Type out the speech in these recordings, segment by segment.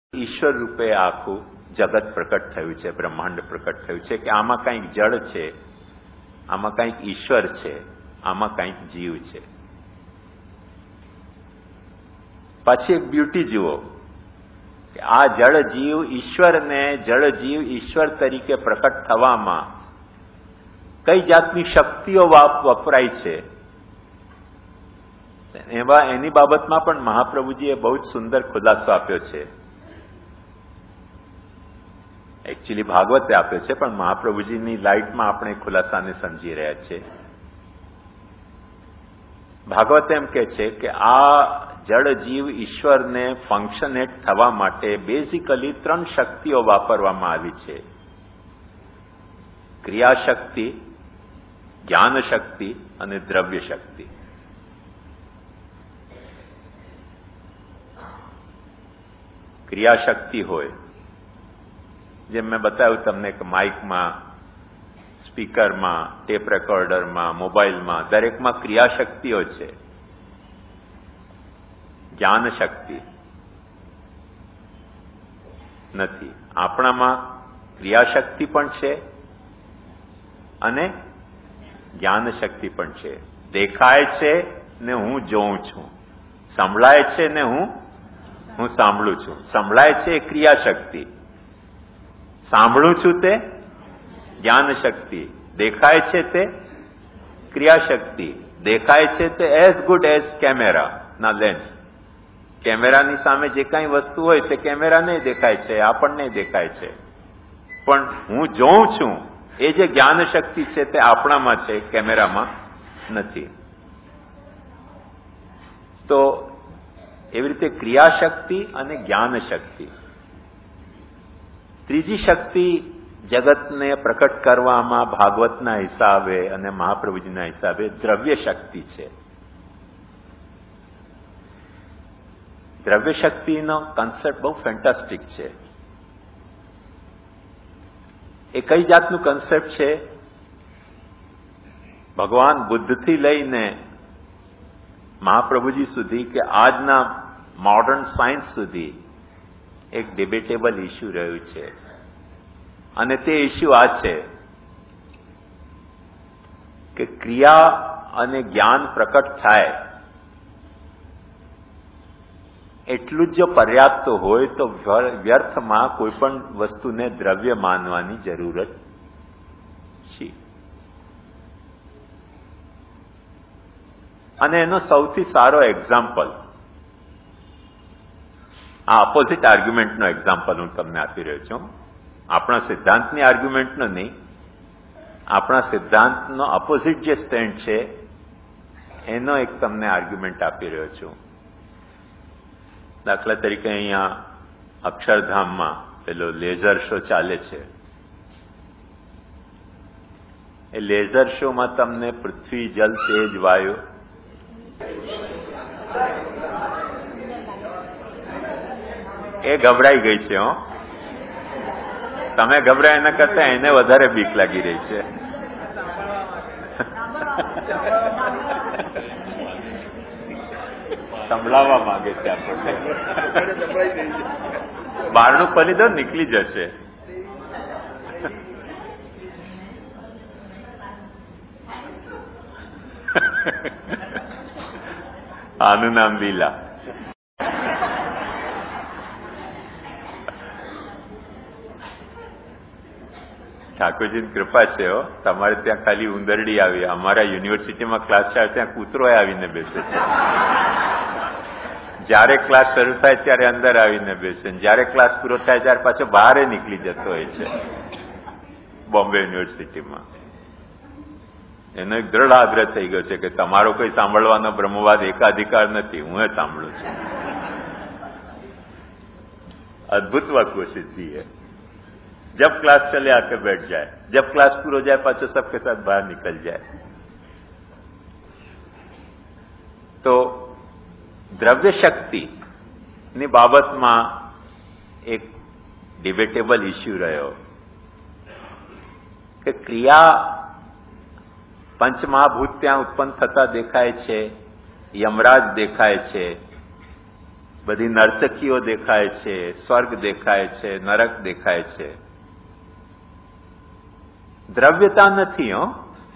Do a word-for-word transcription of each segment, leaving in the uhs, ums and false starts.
ઈશ્વર રૂપે આખું જગત પ્રકટ થયું છે, બ્રહ્માંડ પ્રકટ થયું છે કે આમાં કંઈક જળ છે, આમાં કંઈક ઈશ્વર છે, આમાં કંઈક જીવ છે. પછી એક બ્યુટી જુઓ કે આ જળ જીવ ઈશ્વરને જળ જીવ ઈશ્વર તરીકે પ્રકટ થવામાં કઈ જાતની શક્તિઓ વપરાય છે. એવા એની બાબતમાં પણ મહાપ્રભુજીએ બહુ જ સુંદર ખુલાસો આપ્યો છે. એકચ્યુઅલી ભાગવતે આપ્યો છે, પણ મહાપ્રભુજીની લાઇટમાં આપણે ખુલાસાને સમજી રહ્યા છીએ. ભાગવત એમ કે છે કે આ જળ જીવ ઈશ્વરને ફંક્શનેટ થવા માટે બેઝિકલી ત્રણ શક્તિઓ વાપરવામાં આવી છે: ક્રિયાશક્તિ, જ્ઞાન શક્તિ અને દ્રવ્ય શક્તિ. ક્રિયાશક્તિ હોય, જેમ મેં બતાવ્યું તમને કે માઇકમાં, સ્પીકરમાં, ટેપ રેકોર્ડરમાં, મોબાઈલમાં દરેકમાં ક્રિયાશક્તિઓ છે. જ્ઞાન શક્તિ નથી. આપણામાં ક્રિયાશક્તિ પણ છે અને જ્ઞાન શક્તિ પણ છે. દેખાય છે ને હું જોઉં છું, સંભળાય છે ને હું હું સાંભળું છું. સંભળાય છે એ ક્રિયાશક્તિ, સાંભળું છું તે જ્ઞાન શક્તિ, દેખાય છે તે ક્રિયાશક્તિ. દેખાય છે તે એઝ ગુડ એઝ કેમેરા ના લેન્સ. કેમેરાની સામે જે કાંઈ વસ્તુ હોય તે કેમેરાને દેખાય છે, આપણને દેખાય છે, પણ હું જોઉં છું એ જે જ્ઞાન શક્તિ છે તે આપણામાં છે, કેમેરામાં નથી. તો એવી રીતે ક્રિયાશક્તિ અને જ્ઞાન શક્તિ. ત્રીજી શક્તિ જગતને પ્રકટ કરવામાં ભાગવતના હિસાબે અને મહાપ્રભુજીના હિસાબે દ્રવ્ય શક્તિ છે. દ્રવ્ય શક્તિનો કન્સેપ્ટ બહુ ફેન્ટાસ્ટિક છે. એ કઈ જાતનું કન્સેપ્ટ છે? ભગવાન બુદ્ધથી લઈને મહાપ્રભુજી સુધી કે આજના મોડર્ન સાયન્સ સુધી એક ડિબેટેબલ ઇસ્યુ રહ્યું છે. અને તે ઇસ્યુ આ છે કે ક્રિયા અને જ્ઞાન પ્રકટ થાય એટલું જ જો પર્યાપ્ત હોય તો વ્યર્થમાં કોઈ પણ વસ્તુને દ્રવ્ય માનવાની જરૂરત છે. અને એનો સૌથી સારો એક્ઝામ્પલ, આ ઓપોઝિટ આર્ગ્યુમેન્ટનો એક્ઝામ્પલ હું તમને આપી રહ્યો છું. આપણા સિદ્ધાંતની આર્ગ્યુમેન્ટનો નહીં, આપણા સિદ્ધાંતનો ઓપોઝિટ જે સ્ટેન્ડ છે એનો એક તમને આર્ગ્યુમેન્ટ આપી રહ્યો છું. દાખલા તરીકે અહીંયા અક્ષરધામમાં પેલો લેઝર શો ચાલે છે. એ લેઝર શોમાં તમને પૃથ્વી, જલ, તેજ, વાયુ એ ગભરાઈ ગઈ છે. હો, તમે ગભરાય એના કરતા એને વધારે બીક લાગી રહી છે. સંભળાવવા માંગે છે આપણને. બહારનું ખોલી દો, નીકળી જશે. આનું નામ લીલા. ઠાકોરજીની કૃપા છે. હો, તમારે ત્યાં ખાલી ઉંદરડી આવી, અમારા યુનિવર્સિટીમાં ક્લાસ ચાલે ત્યાં કૂતરો આવીને બેસે છે. જયારે ક્લાસ શરૂ થાય ત્યારે અંદર આવીને બેસે, જયારે ક્લાસ પૂરો થાય ત્યારે પાછો બહાર નીકળી જતો હોય છે. બોમ્બે યુનિવર્સિટીમાં એનો એક દ્રઢ આગ્રહ થઈ ગયો છે કે તમારો કોઈ સાંભળવાનો બ્રહ્મવાદ એકાધિકાર નથી, હું એ સાંભળું છું. अद्भुत बात कोशिश की है. जब क्लास चले आके बैठ जाए, जब क्लास पूरा हो जाए पाछो सबके साथ बाहर निकल जाए. तो દ્રવ્ય શક્તિ ની બાબતમાં એક ડિબેટેબલ ઇસ્યુ રહ્યો કે ક્રિયા પંચમહાભૂત ત્યાં ઉત્પન્ન થતા દેખાય છે, યમરાજ દેખાય છે, બધી નર્તકીઓ દેખાય છે, સ્વર્ગ દેખાય છે, નરક દેખાય છે. દ્રવ્યતા નથી. હો,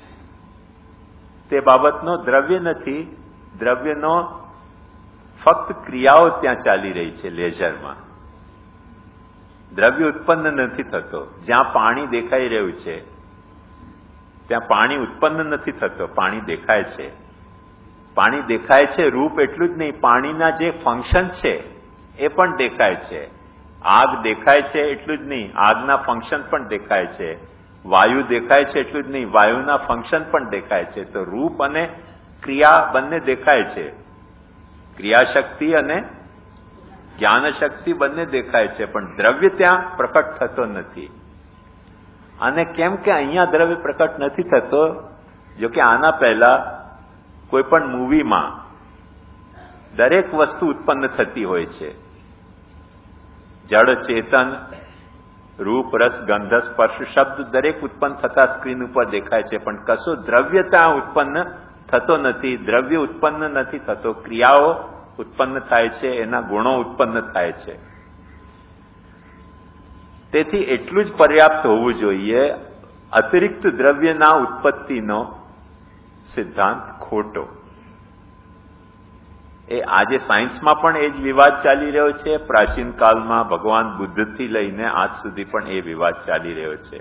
તે બાબતનો દ્રવ્ય નથી. દ્રવ્યનો ફક્ત ક્રિયાઓ ત્યાં ચાલી રહી છે. લેઝરમાં દ્રવ્ય ઉત્પન્ન નથી થતો. જ્યાં પાણી દેખાઈ રહ્યું છે ત્યાં પાણી ઉત્પન્ન નથી થતો. પાણી દેખાય છે. પાણી દેખાય છે રૂપ એટલું જ નહીં, પાણીના જે ફંક્શન છે એ પણ દેખાય છે. આગ દેખાય છે એટલું જ નહીં, આગના ફંક્શન પણ દેખાય છે. વાયુ દેખાય છે એટલું જ નહીં, વાયુના ફંક્શન પણ દેખાય છે. તો રૂપ અને ક્રિયા બંને દેખાય છે. ક્રિયાશક્તિ અને જ્ઞાન શક્તિ બંને દેખાય છે, પણ દ્રવ્ય ત્યાં પ્રકટ થતો નથી. અને કેમ કે અહીંયા દ્રવ્ય પ્રકટ નથી થતો? જો કે આના પહેલા કોઈ પણ મૂવીમાં દરેક વસ્તુ ઉત્પન્ન થતી હોય છે. જડ, ચેતન, રૂપ, રસ, ગંધ, સ્પર્શ, શબ્દ દરેક ઉત્પન્ન થતા સ્ક્રીન ઉપર દેખાય છે, પણ કશો દ્રવ્ય ત્યાં ઉત્પન્ન થતો નથી. દ્રવ્ય ઉત્પન્ન નથી થતો. ક્રિયાઓ ઉત્પન્ન થાય છે, એના ગુણો ઉત્પન્ન થાય છે. તેથી એટલું જ પર્યાપ્ત હોવું જોઈએ. અતિરિક્ત દ્રવ્યના ઉત્પત્તિનો સિદ્ધાંત ખોટો. એ આજે સાયન્સમાં પણ એ જ વિવાદ ચાલી રહ્યો છે. પ્રાચીન કાળમાં ભગવાન બુદ્ધથી લઈને આજ સુધી પણ એ વિવાદ ચાલી રહ્યો છે.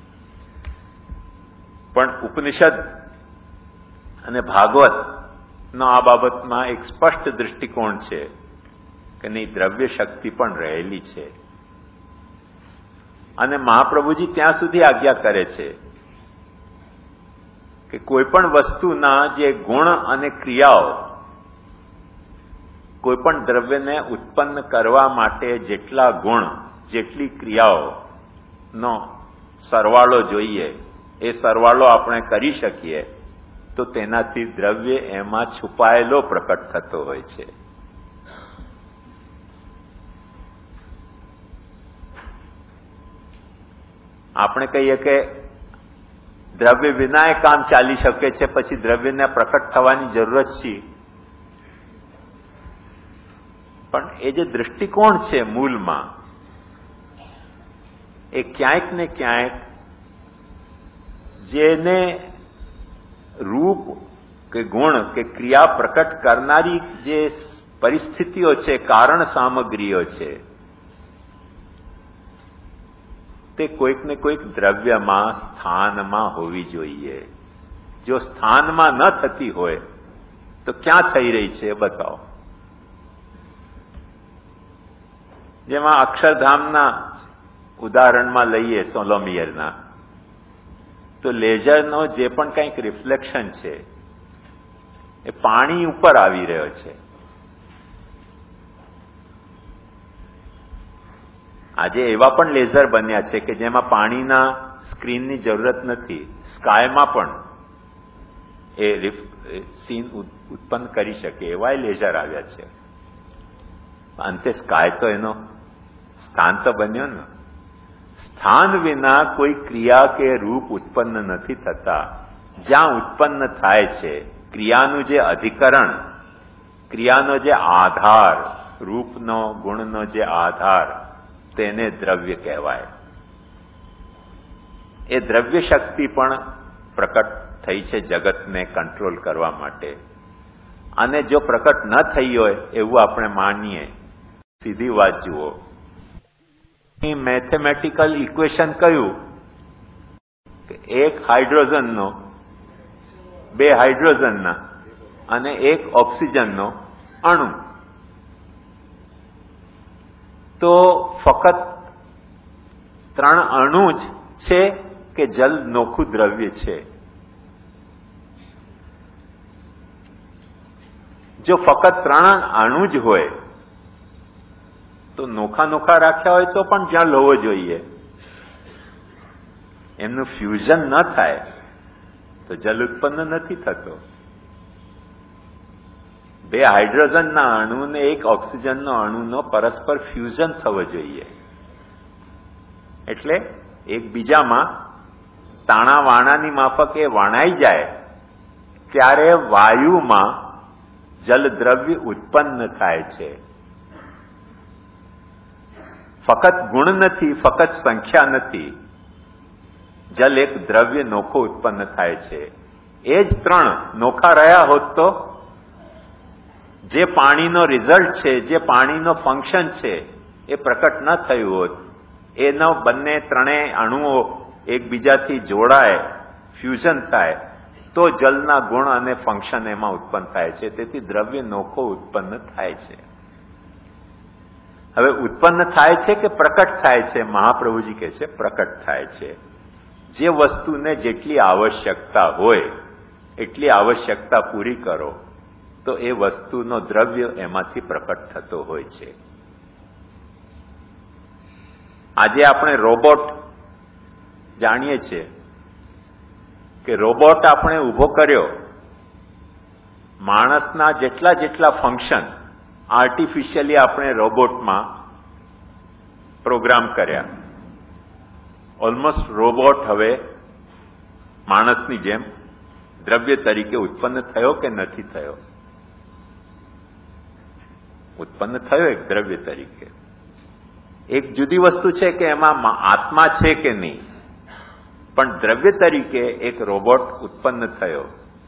પણ ઉપનિષદ અને ભાગવતનો આ બાબતમાં એક સ્પષ્ટ દૃષ્ટિકોણ છે કે નહીં, દ્રવ્ય શક્તિ પણ રહેલી છે. અને મહાપ્રભુજી ત્યાં સુધી આજ્ઞા કરે છે કે કોઈ પણ વસ્તુના જે ગુણ અને ક્રિયાઓ, કોઈ પણ દ્રવ્યને ઉત્પન્ન કરવા માટે જેટલા ગુણ, જેટલી ક્રિયાઓનો સરવાળો જોઈએ, એ સરવાળો આપણે કરી શકીએ તો તેનાથી દ્રવ્ય એમાં છુપાયેલો પ્રકટ થતો હોય છે. આપણે કહીએ કે દ્રવ્ય વિના એ કામ ચાલી શકે છે, પછી દ્રવ્યને પ્રકટ થવાની જરૂરત છે. પણ એ જે દૃષ્ટિકોણ છે મૂળમાં, એ ક્યાંક ને ક્યાંક જેને રૂપ કે ગુણ કે ક્રિયા પ્રકટ કરનારી જે પરિસ્થિતિઓ છે, કારણ સામગ્રીઓ છે, તે કોઈક ને કોઈક દ્રવ્યમાં, સ્થાનમાં હોવી જોઈએ. જો સ્થાનમાં ન થતી હોય તો ક્યાં થઈ રહી છે બતાવો. જેમાં અક્ષરધામના ઉદાહરણમાં લઈએ સોલોમિયરના, તો લેઝરનો જે પણ કંઈક રિફ્લેક્શન છે એ પાણી ઉપર આવી રહ્યો છે. આજે એવા પણ લેઝર બન્યા છે કે જેમાં પાણીના સ્ક્રીનની જરૂરત નથી. સ્કાયમાં પણ એ સીન ઉત્પન્ન કરી શકે એવા લેઝર આવ્યા છે. અંતે સ્કાય તો એનો સ્થાન તો બન્યો ને. સ્થાન વિના કોઈ ક્રિયા કે રૂપ ઉત્પન્ન નથી થતા. જ્યાં ઉત્પન્ન થાય છે ક્રિયાનું જે અધિકરણ, ક્રિયાનો જે આધાર, રૂપનો, ગુણનો જે આધાર, તેને દ્રવ્ય કહેવાય. એ દ્રવ્ય શક્તિ પણ પ્રકટ થઈ છે જગતને કંટ્રોલ કરવા માટે. અને જો પ્રકટ ન થઈ હોય એવું આપણે માનીએ, સીધી વાત જુઓ, મેથેમેટિકલ ઇક્વેશન કયું કે એક હાઇડ્રોજનનો, બે હાઇડ્રોજનના અને એક ઓક્સિજનનો અણુ, તો ફક્ત ત્રણ અણુ જ છે કે જલ નોખું દ્રવ્ય છે? જો ફક્ત ત્રણ અણુ જ હોય તો નોખા નોખા રાખ્યા હોય તો પણ જ્યાં હોવો જોઈએ. એમનું ફ્યુઝન ન થાય તો જલ ઉત્પન્ન નથી થતો. બે હાઇડ્રોજનના અણુ ને એક ઓક્સિજનનો અણુનો પરસ્પર ફ્યુઝન થવો જોઈએ. એટલે એકબીજામાં તાણા વાણાની માફક એ વણાઈ જાય ત્યારે વાયુમાં જલદ્રવ્ય ઉત્પન્ન થાય છે. ફક્ત ગુણ નથી, ફક્ત સંખ્યા નથી. જલ એક દ્રવ્ય નોખો ઉત્પન્ન થાય છે. એ જ ત્રણ નોખા રહ્યા હોત તો જે પાણીનો રિઝલ્ટ છે, જે પાણીનો ફંક્શન છે, એ પ્રકટ ન થયું હોત. એનો બંને ત્રણેય અણુઓ એકબીજાથી જોડાય, ફ્યુઝન થાય, તો જલના ગુણ અને ફંક્શન એમાં ઉત્પન્ન થાય છે. તેથી દ્રવ્ય નોખો ઉત્પન્ન થાય છે. હવે ઉત્પન્ન થાય છે કે પ્રકટ થાય છે? મહાપ્રભુજી કહે છે પ્રકટ થાય છે. જે વસ્તુને જેટલી આવશ્યકતા હોય એટલી આવશ્યકતા પૂરી કરો તો એ વસ્તુનો દ્રવ્ય એમાંથી પ્રકટ થતો હોય છે. આજે આપણે રોબોટ જાણીએ છીએ કે રોબોટ આપણે ઊભો કર્યો, માણસના જેટલા જેટલા ફંક્શન આર્ટિફિશિયલી આપણે રોબોટમાં પ્રોગ્રામ કર્યા. ઓલમોસ્ટ રોબોટ હવે માણસની જેમ દ્રવ્ય તરીકે ઉત્પન્ન થયો કે નથી થયો? ઉત્પન્ન થયો એક દ્રવ્ય તરીકે. એક જુદી વસ્તુ છે કે એમાં આત્મા છે કે નહીં, પણ દ્રવ્ય તરીકે એક રોબોટ ઉત્પન્ન થયો.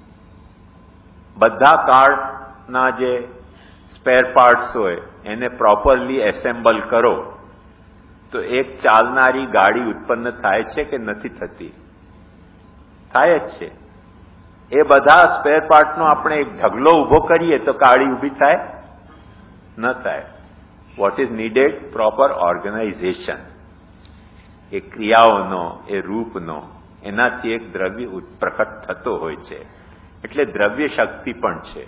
બધા કારના જે સ્પેર પાર્ટ્સ હોય એને પ્રોપરલી એસેમ્બલ કરો તો એક ચાલનારી ગાડી ઉત્પન્ન થાય છે કે નથી થતી? થાય જ છે. એ બધા સ્પેર પાર્ટનો આપણે એક ઢગલો ઉભો કરીએ તો ગાડી ઊભી થાય? ન થાય. What is needed? Proper organization. એ ક્રિયાઓનો, એ રૂપનો, એનાથી એક દ્રવ્ય પ્રકટ થતો હોય છે. એટલે દ્રવ્ય શક્તિ પણ છે.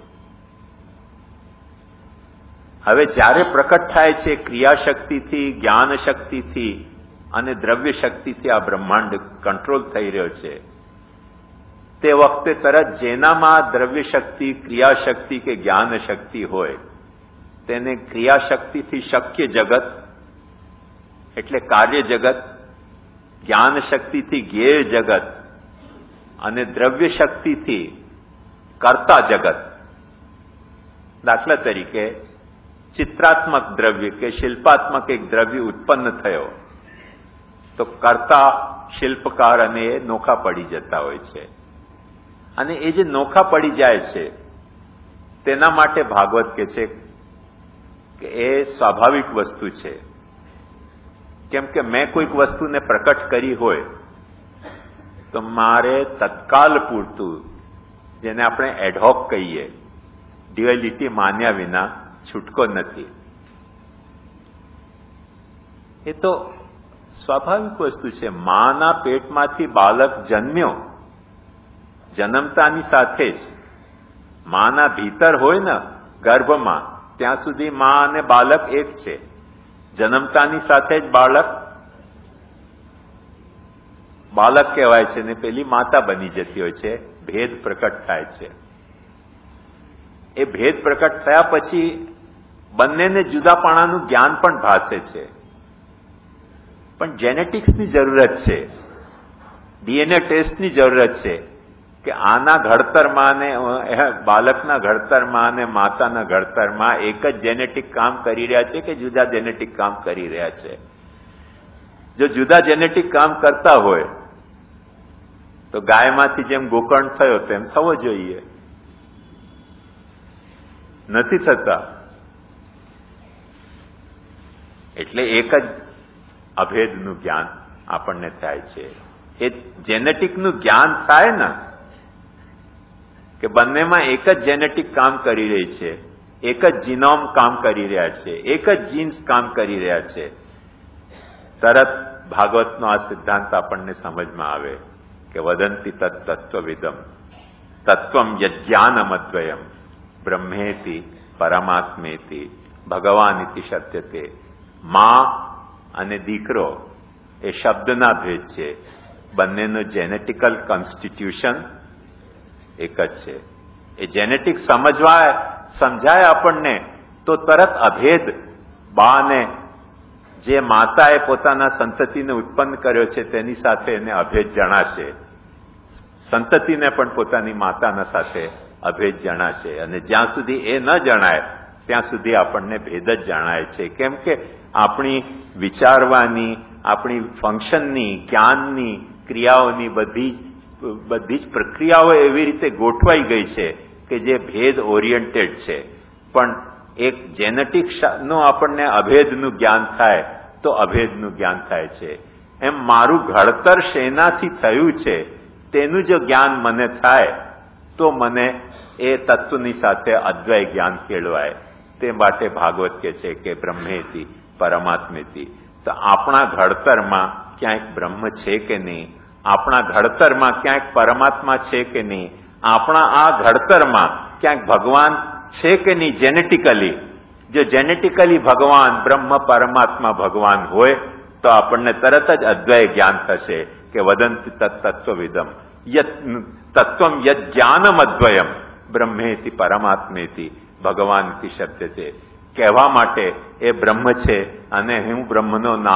હવે જ્યારે પ્રકટ થાય છે ક્રિયાશક્તિથી, જ્ઞાન શક્તિથી અને દ્રવ્ય શક્તિથી આ બ્રહ્માંડ કંટ્રોલ થઈ રહ્યો છે, તે વખતે તરત જેનામાં દ્રવ્ય શક્તિ, ક્રિયાશક્તિ કે જ્ઞાન શક્તિ હોય તેને ક્રિયાશક્તિથી શક્ય જગત એટલે કાર્ય જગત, જ્ઞાન શક્તિથી જ્ઞેય જગત અને દ્રવ્ય શક્તિથી કર્તા જગત. દાખલા તરીકે ચિત્રાત્મક દ્રવ્ય કે શિલ્પાત્મક એક દ્રવ્ય ઉત્પન્ન થયો તો કર્તા, શિલ્પકાર અને એ નોખા પડી જતા હોય છે. અને એ જે નોખા પડી જાય છે તેના માટે ભાગવત કહે છે કે એ સ્વાભાવિક વસ્તુ છે. કેમ કે મેં કોઈક વસ્તુને પ્રકટ કરી હોય તો મારે તત્કાલ પૂરતું, જેને આપણે એડહોક કહીએ, ડ્યુએલિટી માન્યા વિના છૂટકો નથી. એ તો સ્વાભાવિક વસ્તુ છે. માના પેટમાંથી બાળક જન્મ્યો, જન્મતાની સાથે જ માના ભીતર હોય ને ગર્ભમાં, ત્યાં સુધી મા અને બાળક એક છે. જન્મતાની સાથે જ બાળક બાળક કહેવાય છે ને પેલી માતા બની જતી હોય છે. ભેદ પ્રકટ થાય છે. એ ભેદ પ્રકટ થયા પછી બંનેને જુદાપણાનું જ્ઞાન પણ ભાસે છે. પણ જેનેટિક્સની જરૂરત છે, ડીએનએ ટેસ્ટની જરૂરત છે કે આના ઘડતરમાં ને બાળકના ઘડતરમાં અને માતાના ઘડતરમાં એક જ જેનેટિક કામ કરી રહ્યા છે કે જુદા જેનેટિક કામ કરી રહ્યા છે. જો જુદા જેનેટિક કામ કરતા હોય તો ગાયમાંથી જેમ ગોકર્ણ થયો તેમ થવો જોઈએ. નથી થતા. એટલે એક જ અભેદનું જ્ઞાન આપણને થાય છે. એ જેનેટિકનું જ્ઞાન થાય ને કે બંનેમાં એક જ જેનેટિક કામ કરી રહી છે, એક જ જીનોમ કામ કરી રહ્યા છે, એક જ જીન્સ કામ કરી રહ્યા છે, તરત ભાગવતનો આ સિદ્ધાંત આપણને સમજમાં આવે કે વદંતી તત્તત્વવિદમ તત્વમ યજ્ઞાનમદ્વયમ બ્રહ્મેતિ પરમાત્મેતિ ભગવાનિતિ સત્યતે. મા અને દીકરો એ શબ્દના ભેદ છે, બંનેનું જેનેટિકલ કોન્સ્ટિટ્યુશન એક જ છે. એ જેનેટિક સમજવા સમજાય આપણને તો તરત અભેદ બાને જે માતાએ પોતાના સંતતિને ઉત્પન્ન કર્યો છે તેની સાથે એને અભેદ જણાશે. સંતતિને પણ પોતાની માતાના સાથે અભેદ જણાશે. અને જ્યાં સુધી એ ન જણાય ત્યાં સુધી આપણને ભેદ જ જણાય છે. કેમ કે આપણી વિચારવાની, આપણી ફંક્શનની, જ્ઞાનની, ક્રિયાઓની બધી બધી જ પ્રક્રિયાઓ એવી રીતે ગોઠવાઈ ગઈ છે કે જે ભેદ ઓરિએન્ટેડ છે. પણ એક જેનેટિક નું આપણને અભેદનું જ્ઞાન થાય તો અભેદનું જ્ઞાન થાય છે. એમ મારું ઘડતર શેનાથી થયું છે તેનું જો જ્ઞાન મને થાય તો મને એ તત્વની સાથે અદ્વૈ જ્ઞાન કેળવાય. તે માટે ભાગવત કહે છે કે બ્રહ્મેતિ પરમાત્મેતિ. તો આપણા ઘડતરમાં ક્યાંક બ્રહ્મ છે કે નહીં, આપણા ઘડતરમાં ક્યાંક પરમાત્મા છે કે નહીં, આપણા આ ઘડતરમાં ક્યાંક ભગવાન છે કે નહીં જેનેટિકલી. જો જેનેટિકલી ભગવાન બ્રહ્મ પરમાત્મા ભગવાન હોય તો આપણને તરત જ અદ્વૈ જ્ઞાન થશે કે વદંતી તત્તત્વવિદમ યત તત્વમ યદ જ્ઞાનમ અદ્વયમ બ્રહ્મેતિ પરમાત્મેતિ ભગવાનથી શબ્દ છે. કહેવા માટે એ બ્રહ્મ છે અને હું બ્રહ્મનો નામ